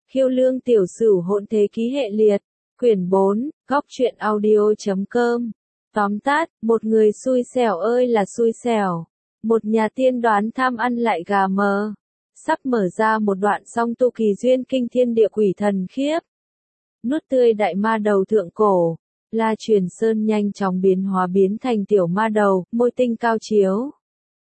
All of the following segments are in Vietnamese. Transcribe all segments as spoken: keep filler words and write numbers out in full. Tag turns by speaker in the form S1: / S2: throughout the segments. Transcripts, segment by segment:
S1: Khiêu lương tiểu sử hỗn thế ký hệ liệt, quyển bốn, góc truyện audio chấm com. Tóm tắt, một người xui xẻo ơi là xui xẻo. Một nhà tiên đoán tham ăn lại gà mờ. Sắp mở ra một đoạn song tu kỳ duyên kinh thiên địa quỷ thần khiếp. Nuốt tươi đại ma đầu thượng cổ. La Truyền Sơn nhanh chóng biến hóa biến thành tiểu ma đầu, môi tinh cao chiếu.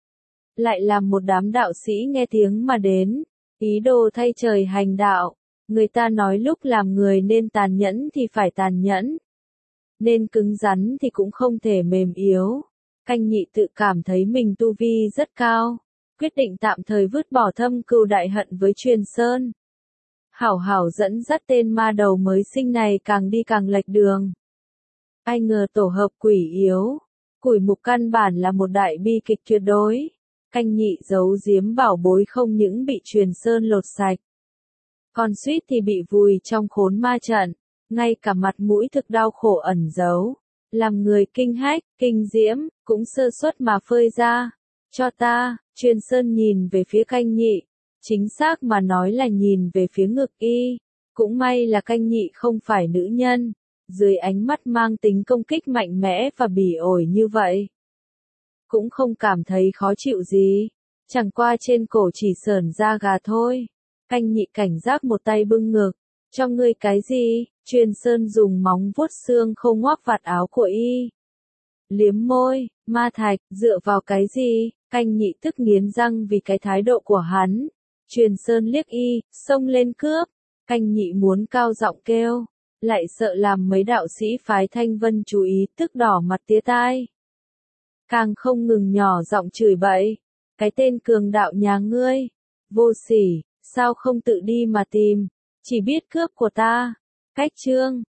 S1: Lại làm một đám đạo sĩ nghe tiếng mà đến, ý đồ thay trời hành đạo. Người ta nói lúc làm người nên tàn nhẫn thì phải tàn nhẫn. Nên cứng rắn thì cũng không thể mềm yếu. Canh nhị tự cảm thấy mình tu vi rất cao. Quyết định tạm thời vứt bỏ thâm cừu đại hận với Truyền Sơn. Hảo hảo dẫn dắt tên ma đầu mới sinh này càng đi càng lệch đường. Ai ngờ tổ hợp quỷ yếu. Củi mục căn bản là một đại bi kịch tuyệt đối. Canh nhị giấu giếm bảo bối không những bị Truyền Sơn lột sạch. Còn suýt thì bị vùi trong khốn ma trận. Ngay cả mặt mũi thực đau khổ ẩn giấu. Làm người kinh hách, kinh diễm, cũng sơ suất mà phơi ra. Cho ta, Truyền Sơn nhìn về phía canh nhị. Chính xác mà nói là nhìn về phía ngực y. Cũng may là canh nhị không phải nữ nhân. Dưới ánh mắt mang tính công kích mạnh mẽ và bỉ ổi như vậy. Cũng không cảm thấy khó chịu gì. Chẳng qua trên cổ chỉ sởn da gà thôi. Canh nhị cảnh giác một tay bưng ngực. Cho ngươi cái gì? Truyền Sơn dùng móng vuốt xương khô ngoác vạt áo của y. Liếm môi, ma thạch, dựa vào cái gì? Canh nhị tức nghiến răng vì cái thái độ của hắn. Truyền Sơn liếc y, xông lên cướp. Canh nhị muốn cao giọng kêu. Lại sợ làm mấy đạo sĩ phái Thanh Vân chú ý tức đỏ mặt tía tai. Càng không ngừng nhỏ giọng chửi bậy. Cái tên cường đạo nhà ngươi. Vô sỉ, sao không tự đi mà tìm. Chỉ biết cướp của ta. Cách chương.